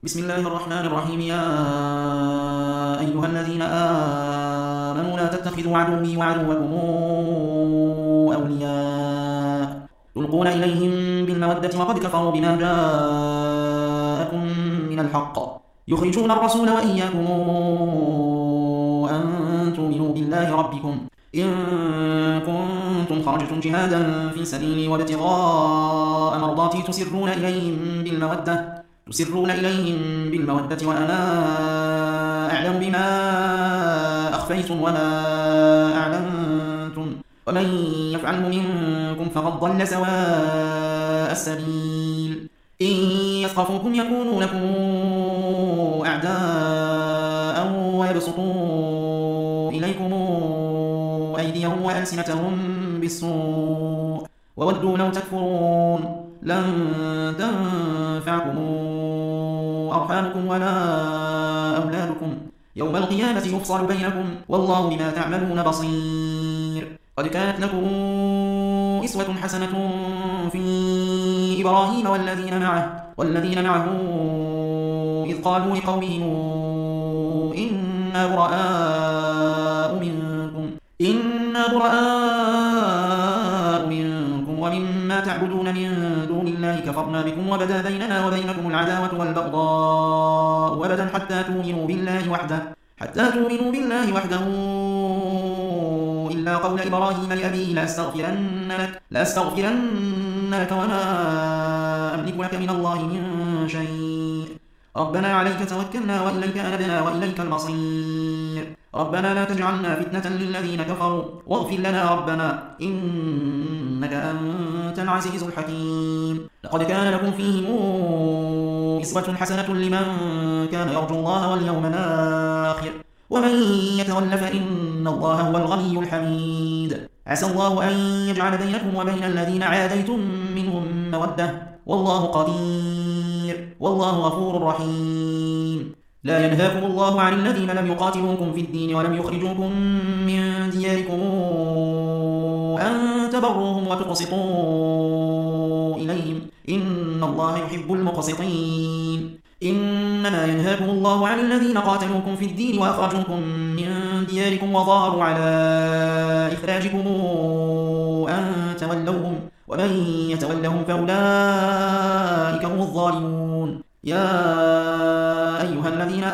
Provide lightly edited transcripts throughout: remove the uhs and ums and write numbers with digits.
بسم الله الرحمن الرحيم. يا أيها الذين آمنوا لا تتخذوا عدوي وعدوكم أولياء تلقون إليهم بالمودة وقد كفروا بما جاءكم من الحق يخرجون الرسول وإياكم أن تؤمنوا بالله ربكم إن كنتم خرجتم جهادا في سبيلي وابتغاء مرضاتي تسرون إليهم بالمودة وأنا أعلم بما أخفيتم وما أعلنتم ومن يفعله منكم فقد ضل سواء السبيل إن يثقفوكم يكونوا لكم أعداء ويبسطوا إليكم أيديهم وألسنتهم بالسوء وودوا لو تكفرون لن تنفعكم أرحامكم ولا أولادكم يوم القيامة يفصل بينكم والله بما تعملون بصير. قد كانت لكم أسوة حسنة في إبراهيم والذين معه إذ قالوا لقومهم إنا براء منكم ومما تعبدون من دون الله كفرنا بكم وبدا بيننا وبينكم العداوة والبغضاء أبدا حتى تؤمنوا بالله وحده إلا قول إبراهيم لأبيه لأستغفرن لك وما أملك لك من الله من شيء ربنا عليك توكلنا وإليك أنبنا وإليك المصير ربنا لا تجعلنا فتنة للذين كفروا واغفر لنا ربنا إنك أنت العزيز الحكيم. لقد كان لكم فيهم أسوة حسنة لمن كان يرجو الله واليوم الآخر ومن يتول فإن الله هو الغني الحميد. عسى الله أن يجعل بينكم وبين الذين عاديتم منهم مودة والله قدير والله غفور رحيم. لا ينهاكم الله عن الذين لم يقاتلوكم في الدين ولم يخرجوكم من دياركم أن تبروهم وتقسطوا إليهم إن الله يحب المقسطين. إنما ينهاكم الله عن الذين قاتلوكم في الدين وأخرجوكم من دياركم وظاهروا على إخراجكم أن تولوهم ومن يتولهم فأولئك هم الظالمون. يا أيها الذين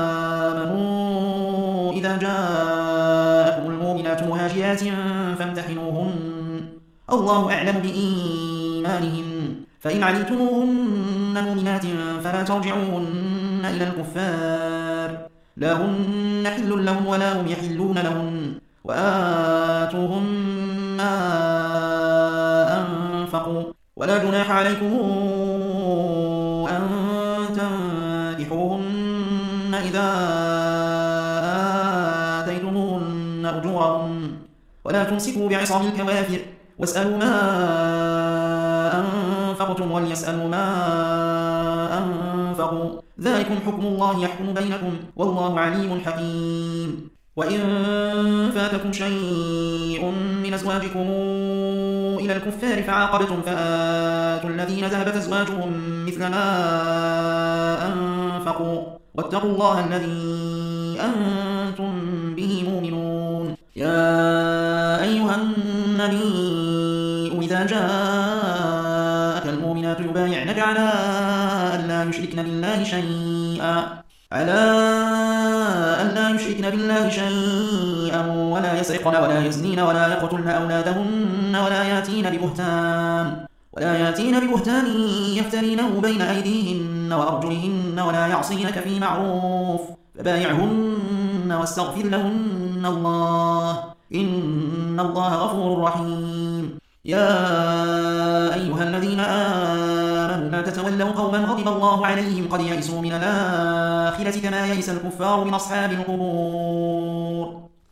آمنوا إذا جاءكم المؤمنات مهاجرات فامتحنوهن الله أعلم بإيمانهن فإن علمتموهن مؤمنات فلا ترجعوهن إلى الكفار لا هن حل لهم ولا هم يحلون لهن وآتوهم ما أنفقوا ولا جناح عليكم أن تنكحوهن إذا آتيتموهن أجورهن ولا تمسكوا بعصام الكوافر واسألوا ما أنفقتم وليسألوا ما أنفقوا ذلكم حكم الله يحكم بينكم والله عليم حكيم. وإن فاتكم شيء من أزواجكم إلى الكفار فعاقبتم فآتوا الذين ذهبت أزواجهم مثل ما أنفقوا واتقوا الله الذي أنتم به مؤمنون. يا أيها النبي إذا جاءك المؤمنات يبايعنك على أن لا يشركن بالله شيئا ولا يسرقن ولا يزنين ولا يقتلن أولادهن ولا ياتين ببهتان يفترينه بين أيديهن وأرجلهن ولا يعصينك في معروف فبايعهن واستغفر لهن الله إن الله غفور رحيم. يا أيها الذين آمنوا لا تتولوا قوما غضب الله عليهم قد يئسوا من الآخرة كما يئس الكفار من أصحاب القبور.